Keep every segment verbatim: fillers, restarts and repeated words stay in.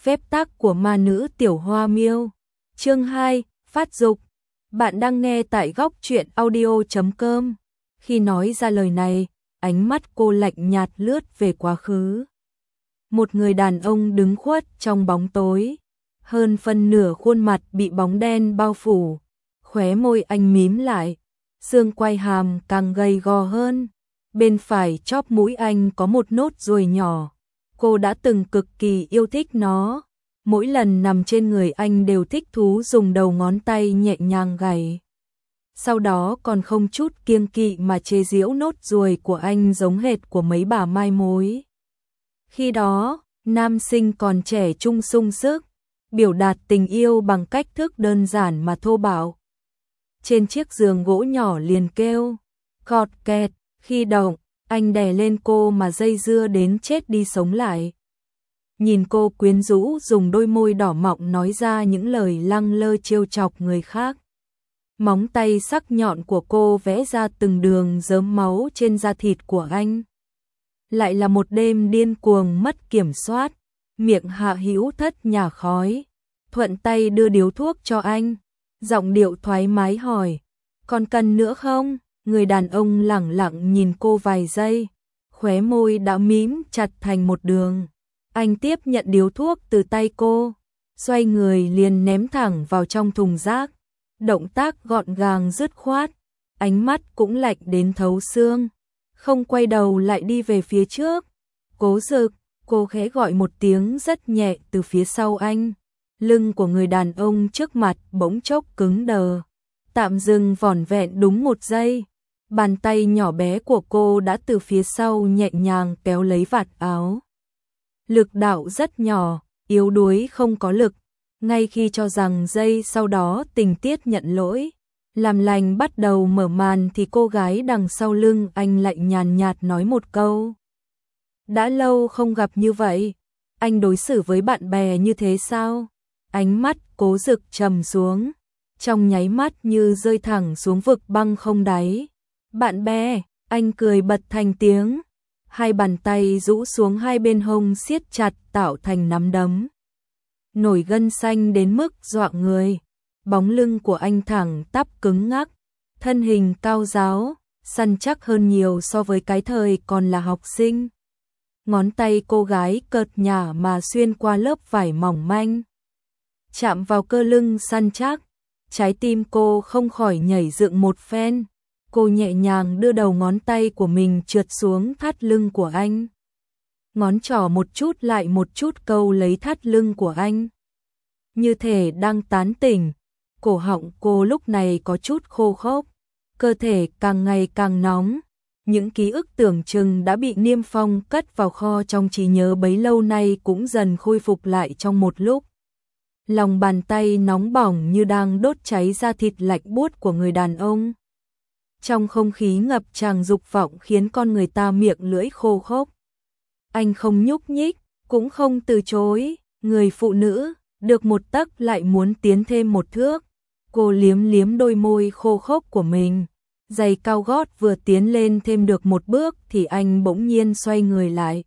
Phép tắc của ma nữ Tiểu Hoa Miêu. Chương hai, phát dục. Bạn đang nghe tại góc truyện audio chấm com. Khi nói ra lời này, ánh mắt cô lạnh nhạt lướt về quá khứ. Một người đàn ông đứng khuất trong bóng tối, hơn phân nửa khuôn mặt bị bóng đen bao phủ, khóe môi anh mím lại, xương quai hàm càng gầy gò hơn. Bên phải chóp mũi anh có một nốt ruồi nhỏ. Cô đã từng cực kỳ yêu thích nó. Mỗi lần nằm trên người anh đều thích thú dùng đầu ngón tay nhẹ nhàng gảy. Sau đó còn không chút kiêng kỵ mà chế giễu nốt ruồi của anh giống hệt của mấy bà mai mối. Khi đó, nam sinh còn trẻ trung sung sức, biểu đạt tình yêu bằng cách thức đơn giản mà thô bạo. Trên chiếc giường gỗ nhỏ liền kêu, cọt kẹt, khi động, anh đè lên cô mà dây dưa đến chết đi sống lại. Nhìn cô quyến rũ dùng đôi môi đỏ mọng nói ra những lời lăng lơ trêu chọc người khác. Móng tay sắc nhọn của cô vẽ ra từng đường rớm máu trên da thịt của anh. Lại là một đêm điên cuồng mất kiểm soát, miệng Hạ Hữu Thất nhả khói, thuận tay đưa điếu thuốc cho anh, giọng điệu thoải mái hỏi, còn cần nữa không? Người đàn ông lẳng lặng nhìn cô vài giây, khóe môi đã mím chặt thành một đường. Anh tiếp nhận điếu thuốc từ tay cô, xoay người liền ném thẳng vào trong thùng rác. Động tác gọn gàng dứt khoát, ánh mắt cũng lạnh đến thấu xương, không quay đầu lại đi về phía trước. Cố Dực, cô khẽ gọi một tiếng rất nhẹ từ phía sau anh. Lưng của người đàn ông trước mặt bỗng chốc cứng đờ, tạm dừng vỏn vẹn đúng một giây. Bàn tay nhỏ bé của cô đã từ phía sau nhẹ nhàng kéo lấy vạt áo. Lực đạo rất nhỏ, yếu đuối không có lực. Ngay khi cho rằng giây sau đó tình tiết nhận lỗi, làm lành bắt đầu mở màn thì cô gái đằng sau lưng anh lại nhàn nhạt nói một câu. Đã lâu không gặp như vậy, anh đối xử với bạn bè như thế sao? Ánh mắt Cố Dực trầm xuống, trong nháy mắt như rơi thẳng xuống vực băng không đáy. Bạn bè, anh cười bật thành tiếng, hai bàn tay rũ xuống hai bên hông siết chặt tạo thành nắm đấm. Nổi gân xanh đến mức dọa người, bóng lưng của anh thẳng tắp cứng ngắc, thân hình cao ráo, săn chắc hơn nhiều so với cái thời còn là học sinh. Ngón tay cô gái cợt nhả mà xuyên qua lớp vải mỏng manh, chạm vào cơ lưng săn chắc, trái tim cô không khỏi nhảy dựng một phen. Cô nhẹ nhàng đưa đầu ngón tay của mình trượt xuống thắt lưng của anh. Ngón trỏ một chút lại một chút câu lấy thắt lưng của anh. Như thể đang tán tỉnh, cổ họng cô lúc này có chút khô khốc, cơ thể càng ngày càng nóng. Những ký ức tưởng chừng đã bị niêm phong cất vào kho trong trí nhớ bấy lâu nay cũng dần khôi phục lại trong một lúc. Lòng bàn tay nóng bỏng như đang đốt cháy da thịt lạnh buốt của người đàn ông. Trong không khí ngập tràn dục vọng khiến con người ta miệng lưỡi khô khốc. Anh không nhúc nhích, cũng không từ chối. Người phụ nữ, được một tấc lại muốn tiến thêm một thước. Cô liếm liếm đôi môi khô khốc của mình. Giày cao gót vừa tiến lên thêm được một bước thì anh bỗng nhiên xoay người lại.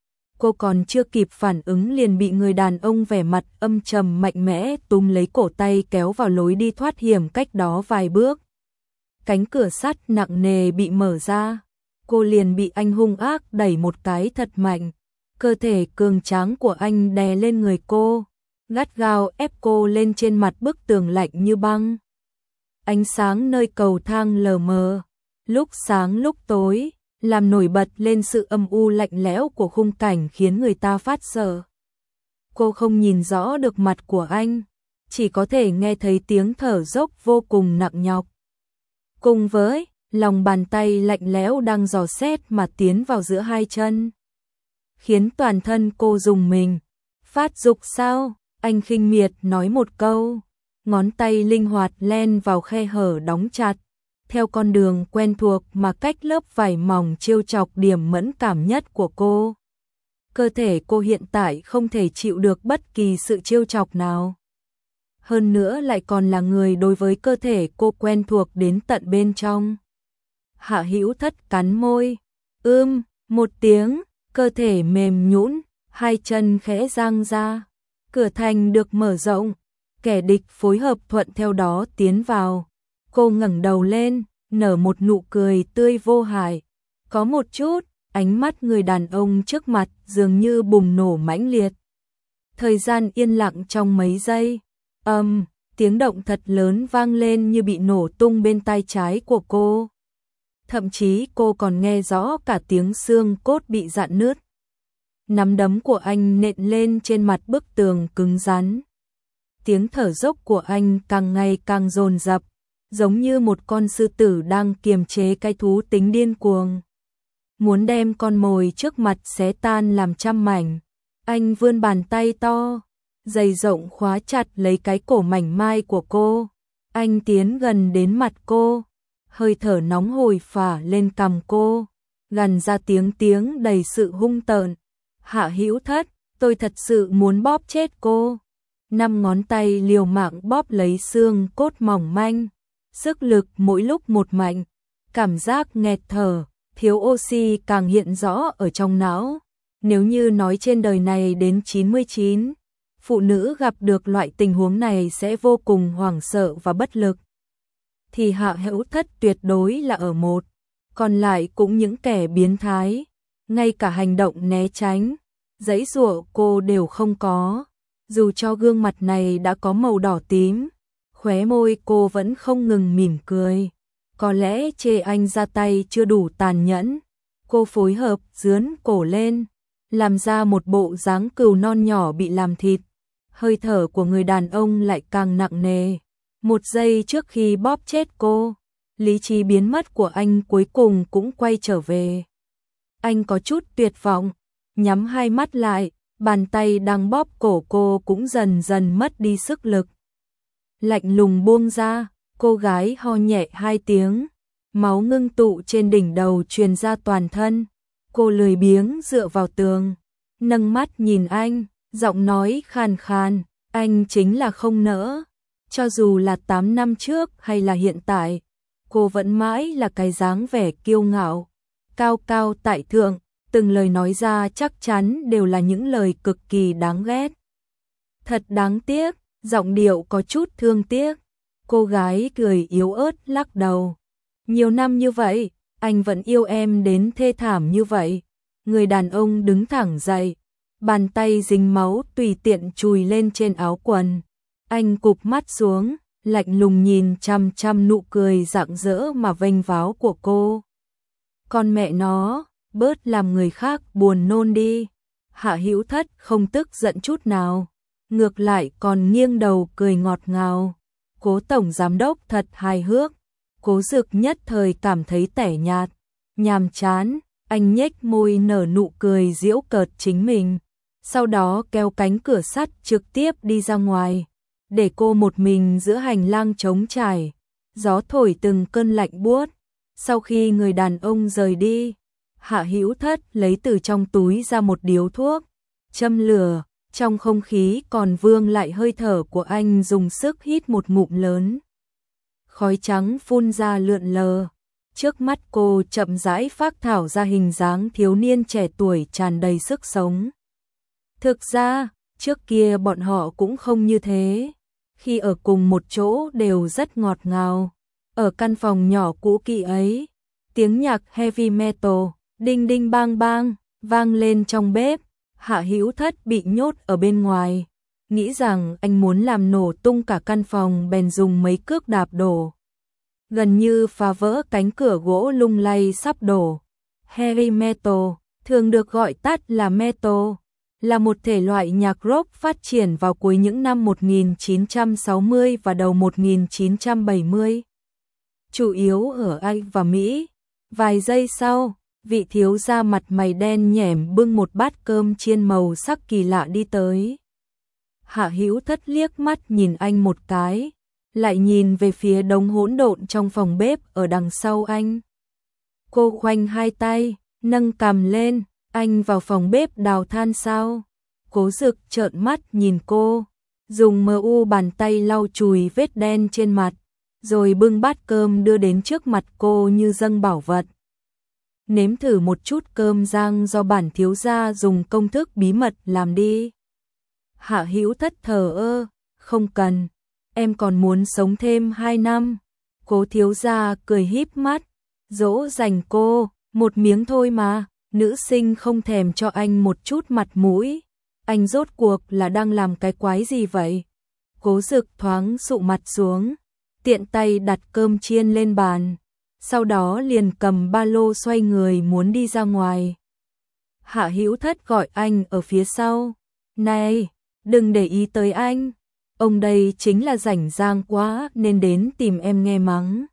Cô còn chưa kịp phản ứng liền bị người đàn ông vẻ mặt âm trầm mạnh mẽ túm lấy cổ tay kéo vào lối đi thoát hiểm cách đó vài bước. Cánh cửa sắt nặng nề bị mở ra, cô liền bị anh hung ác đẩy một cái thật mạnh. Cơ thể cường tráng của anh đè lên người cô, gắt gao ép cô lên trên mặt bức tường lạnh như băng. Ánh sáng nơi cầu thang lờ mờ, lúc sáng lúc tối, làm nổi bật lên sự âm u lạnh lẽo của khung cảnh khiến người ta phát sợ. Cô không nhìn rõ được mặt của anh, chỉ có thể nghe thấy tiếng thở dốc vô cùng nặng nhọc. Cùng với lòng bàn tay lạnh lẽo đang dò xét mà tiến vào giữa hai chân, khiến toàn thân cô rùng mình. Phát dục sao? Anh khinh miệt nói một câu, ngón tay linh hoạt len vào khe hở đóng chặt, theo con đường quen thuộc mà cách lớp vải mỏng trêu chọc điểm mẫn cảm nhất của cô. Cơ thể cô hiện tại không thể chịu được bất kỳ sự trêu chọc nào. Hơn nữa lại còn là người đối với cơ thể cô quen thuộc đến tận bên trong. Hạ Hữu Thất cắn môi, ưm, một tiếng, cơ thể mềm nhũn, hai chân khẽ giang ra. Cửa thành được mở rộng, kẻ địch phối hợp thuận theo đó tiến vào. Cô ngẩng đầu lên, nở một nụ cười tươi vô hại. Có một chút, ánh mắt người đàn ông trước mặt dường như bùng nổ mãnh liệt. Thời gian yên lặng trong mấy giây. Âm, um, tiếng động thật lớn vang lên như bị nổ tung bên tai trái của cô. Thậm chí cô còn nghe rõ cả tiếng xương cốt bị rạn nứt. Nắm đấm của anh nện lên trên mặt bức tường cứng rắn. Tiếng thở dốc của anh càng ngày càng dồn dập, giống như một con sư tử đang kiềm chế cái thú tính điên cuồng. Muốn đem con mồi trước mặt xé tan làm trăm mảnh. Anh vươn bàn tay to, dày rộng khóa chặt lấy cái cổ mảnh mai của cô. Anh tiến gần đến mặt cô, hơi thở nóng hổi phả lên cằm cô, gằn ra tiếng tiếng đầy sự hung tợn. Hạ Hữu Thất, tôi thật sự muốn bóp chết cô. Năm ngón tay liều mạng bóp lấy xương cốt mỏng manh, sức lực mỗi lúc một mạnh, cảm giác nghẹt thở, thiếu oxy càng hiện rõ ở trong não. Nếu như nói trên đời này đến chín mươi chín, phụ nữ gặp được loại tình huống này sẽ vô cùng hoảng sợ và bất lực, thì Hạ Hữu Thất tuyệt đối là ở một, còn lại cũng những kẻ biến thái, ngay cả hành động né tránh, giãy giụa cô đều không có. Dù cho gương mặt này đã có màu đỏ tím, khóe môi cô vẫn không ngừng mỉm cười. Có lẽ chê anh ra tay chưa đủ tàn nhẫn, cô phối hợp dướn cổ lên, làm ra một bộ dáng cừu non nhỏ bị làm thịt. Hơi thở của người đàn ông lại càng nặng nề. Một giây trước khi bóp chết cô, lý trí biến mất của anh cuối cùng cũng quay trở về. Anh có chút tuyệt vọng, nhắm hai mắt lại, bàn tay đang bóp cổ cô cũng dần dần mất đi sức lực. Lạnh lùng buông ra, cô gái ho nhẹ hai tiếng, máu ngưng tụ trên đỉnh đầu truyền ra toàn thân. Cô lười biếng dựa vào tường, nâng mắt nhìn anh, giọng nói khàn khàn, anh chính là không nỡ. Cho dù là tám năm trước hay là hiện tại, cô vẫn mãi là cái dáng vẻ kiêu ngạo, cao cao tại thượng, từng lời nói ra chắc chắn đều là những lời cực kỳ đáng ghét. Thật đáng tiếc, giọng điệu có chút thương tiếc. Cô gái cười yếu ớt lắc đầu. Nhiều năm như vậy, anh vẫn yêu em đến thê thảm như vậy. Người đàn ông đứng thẳng dậy, bàn tay dính máu tùy tiện chùi lên trên áo quần. Anh cụp mắt xuống, lạnh lùng nhìn chăm chăm nụ cười rạng rỡ mà vênh váo của cô. Con mẹ nó, bớt làm người khác buồn nôn đi. Hạ Hữu Thất không tức giận chút nào, ngược lại còn nghiêng đầu cười ngọt ngào. Cố tổng giám đốc thật hài hước. Cố Dực nhất thời cảm thấy tẻ nhạt, nhàm chán, anh nhếch môi nở nụ cười giễu cợt chính mình, sau đó kéo cánh cửa sắt trực tiếp đi ra ngoài, để cô một mình giữa hành lang trống trải, gió thổi từng cơn lạnh buốt. Sau khi người đàn ông rời đi, Hạ Hữu Thất lấy từ trong túi ra một điếu thuốc, châm lửa, trong không khí còn vương lại hơi thở của anh, dùng sức hít một ngụm lớn. Khói trắng phun ra lượn lờ, trước mắt cô chậm rãi phác thảo ra hình dáng thiếu niên trẻ tuổi tràn đầy sức sống. Thực ra, trước kia bọn họ cũng không như thế, khi ở cùng một chỗ đều rất ngọt ngào. Ở căn phòng nhỏ cũ kỹ ấy, tiếng nhạc heavy metal, đinh đinh bang bang, vang lên trong bếp. Hạ Hữu Thất bị nhốt ở bên ngoài, nghĩ rằng anh muốn làm nổ tung cả căn phòng bèn dùng mấy cước đạp đổ, gần như phá vỡ cánh cửa gỗ lung lay sắp đổ. Heavy metal, thường được gọi tắt là metal, là một thể loại nhạc rock phát triển vào cuối những năm một nghìn chín trăm sáu mươi và đầu một nghìn chín trăm bảy mươi, chủ yếu ở Anh và Mỹ. Vài giây sau, vị thiếu gia mặt mày đen nhẻm bưng một bát cơm chiên màu sắc kỳ lạ đi tới. Hạ Hữu Thất liếc mắt nhìn anh một cái, lại nhìn về phía đống hỗn độn trong phòng bếp ở đằng sau anh. Cô khoanh hai tay, nâng cằm lên, anh vào phòng bếp đào than sao? Cố Dực trợn mắt nhìn cô, dùng mờ u bàn tay lau chùi vết đen trên mặt, rồi bưng bát cơm đưa đến trước mặt cô như dâng bảo vật. Nếm thử một chút cơm rang do bản thiếu gia dùng công thức bí mật làm đi. Hạ Hữu Thất thờ ơ, không cần, em còn muốn sống thêm hai năm. Cố thiếu gia cười híp mắt, dỗ dành cô, một miếng thôi mà, nữ sinh không thèm cho anh một chút mặt mũi. Anh rốt cuộc là đang làm cái quái gì vậy? Cố Dực thoáng sụ mặt xuống, tiện tay đặt cơm chiên lên bàn, sau đó liền cầm ba lô xoay người muốn đi ra ngoài. Hạ Hữu Thất gọi anh ở phía sau, này, đừng để ý tới anh, ông đây chính là rảnh rang quá nên đến tìm em nghe mắng.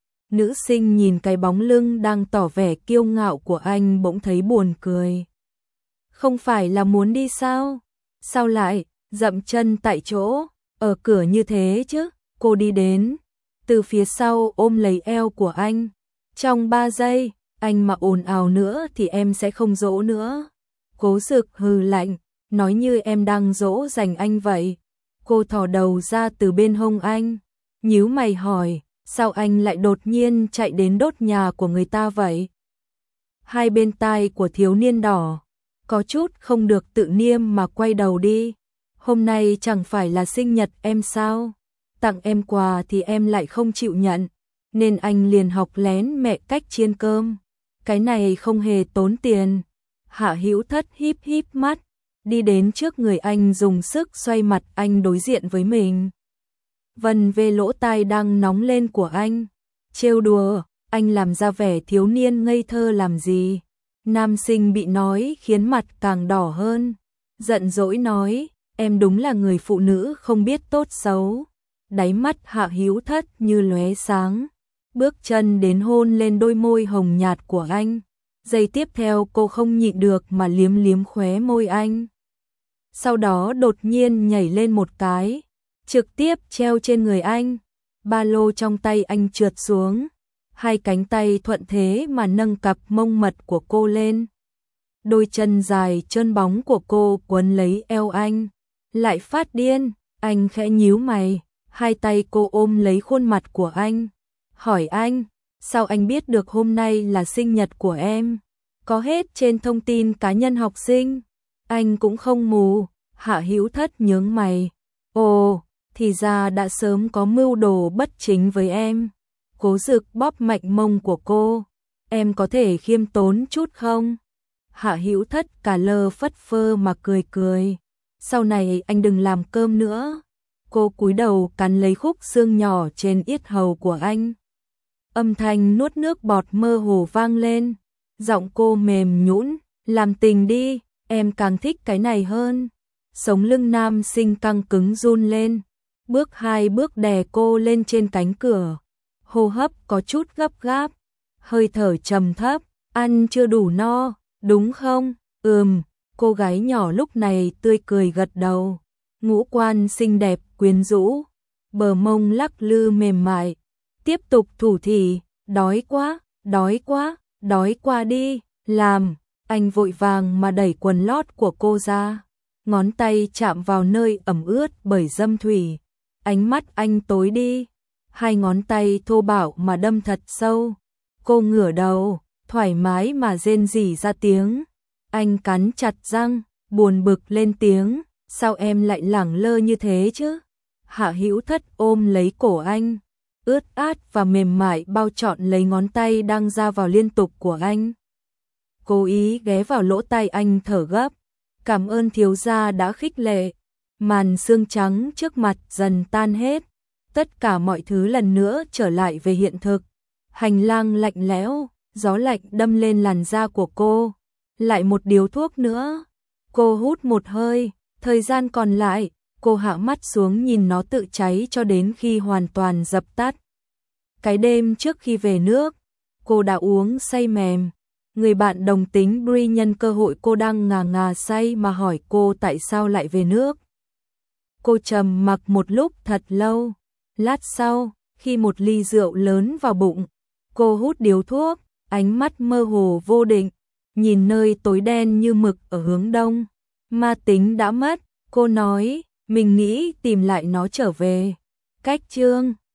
Nữ sinh nhìn cái bóng lưng đang tỏ vẻ kiêu ngạo của anh bỗng thấy buồn cười. Không phải là muốn đi sao? Sao lại dậm chân tại chỗ, ở cửa như thế chứ? Cô đi đến, từ phía sau ôm lấy eo của anh. Trong ba giây, anh mà ồn ào nữa thì em sẽ không dỗ nữa. Cố Dực hừ lạnh, nói như em đang dỗ dành anh vậy. Cô thò đầu ra từ bên hông anh, nhíu mày hỏi, sao anh lại đột nhiên chạy đến đốt nhà của người ta vậy? Hai bên tai của thiếu niên đỏ, có chút không được tự niêm mà quay đầu đi. Hôm nay chẳng phải là sinh nhật em sao? Tặng em quà thì em lại không chịu nhận, nên anh liền học lén mẹ cách chiên cơm. Cái này không hề tốn tiền. Hạ Hữu Thất híp híp mắt, đi đến trước người anh dùng sức xoay mặt anh đối diện với mình. Vân về lỗ tai đang nóng lên của anh, trêu đùa, anh làm ra vẻ thiếu niên ngây thơ làm gì? Nam sinh bị nói khiến mặt càng đỏ hơn, giận dỗi nói, em đúng là người phụ nữ không biết tốt xấu. Đáy mắt Hạ Hữu Thất như lóe sáng, bước chân đến hôn lên đôi môi hồng nhạt của anh. Giây tiếp theo cô không nhịn được mà liếm liếm khóe môi anh. Sau đó đột nhiên nhảy lên một cái, trực tiếp treo trên người anh. Ba lô trong tay anh trượt xuống, hai cánh tay thuận thế mà nâng cặp mông mật của cô lên. Đôi chân dài trơn bóng của cô quấn lấy eo anh, lại phát điên. Anh khẽ nhíu mày, hai tay cô ôm lấy khuôn mặt của anh, hỏi anh, sao anh biết được hôm nay là sinh nhật của em? Có hết trên thông tin cá nhân học sinh. Anh cũng không mù. Hạ Hữu Thất nhướng mày, ồ, thì ra đã sớm có mưu đồ bất chính với em. Cố Dực bóp mạnh mông của cô, em có thể khiêm tốn chút không? Hạ Hữu Thất cả lơ phất phơ mà cười cười, sau này anh đừng làm cơm nữa. Cô cúi đầu cắn lấy khúc xương nhỏ trên yết hầu của anh. Âm thanh nuốt nước bọt mơ hồ vang lên, giọng cô mềm nhũn, làm tình đi, em càng thích cái này hơn. Sống lưng nam sinh căng cứng run lên, bước hai bước đè cô lên trên cánh cửa, hô hấp có chút gấp gáp, hơi thở trầm thấp, ăn chưa đủ no, đúng không? Ừm, cô gái nhỏ lúc này tươi cười gật đầu, ngũ quan xinh đẹp quyến rũ, bờ mông lắc lư mềm mại, tiếp tục thủ thỉ, đói quá, đói quá, đói qua đi, làm. Anh vội vàng mà đẩy quần lót của cô ra, ngón tay chạm vào nơi ẩm ướt bởi dâm thủy, ánh mắt anh tối đi, hai ngón tay thô bạo mà đâm thật sâu. Cô ngửa đầu, thoải mái mà rên rỉ ra tiếng. Anh cắn chặt răng, buồn bực lên tiếng, sao em lại lẳng lơ như thế chứ? Hạ Hữu Thất ôm lấy cổ anh, ướt át và mềm mại bao trọn lấy ngón tay đang ra vào liên tục của anh. Cố ý ghé vào lỗ tai anh thở gấp, cảm ơn thiếu gia đã khích lệ. Màn sương trắng trước mặt dần tan hết, tất cả mọi thứ lần nữa trở lại về hiện thực. Hành lang lạnh lẽo, gió lạnh đâm lên làn da của cô. Lại một điếu thuốc nữa. Cô hút một hơi, thời gian còn lại, cô hạ mắt xuống nhìn nó tự cháy cho đến khi hoàn toàn dập tắt. Cái đêm trước khi về nước, cô đã uống say mềm. Người bạn đồng tính Bri nhân cơ hội cô đang ngà ngà say mà hỏi cô tại sao lại về nước. Cô trầm mặc một lúc thật lâu. Lát sau, khi một ly rượu lớn vào bụng, cô hút điếu thuốc, ánh mắt mơ hồ vô định, nhìn nơi tối đen như mực ở hướng đông. Ma tính đã mất, cô nói, mình nghĩ tìm lại nó trở về. Cách chương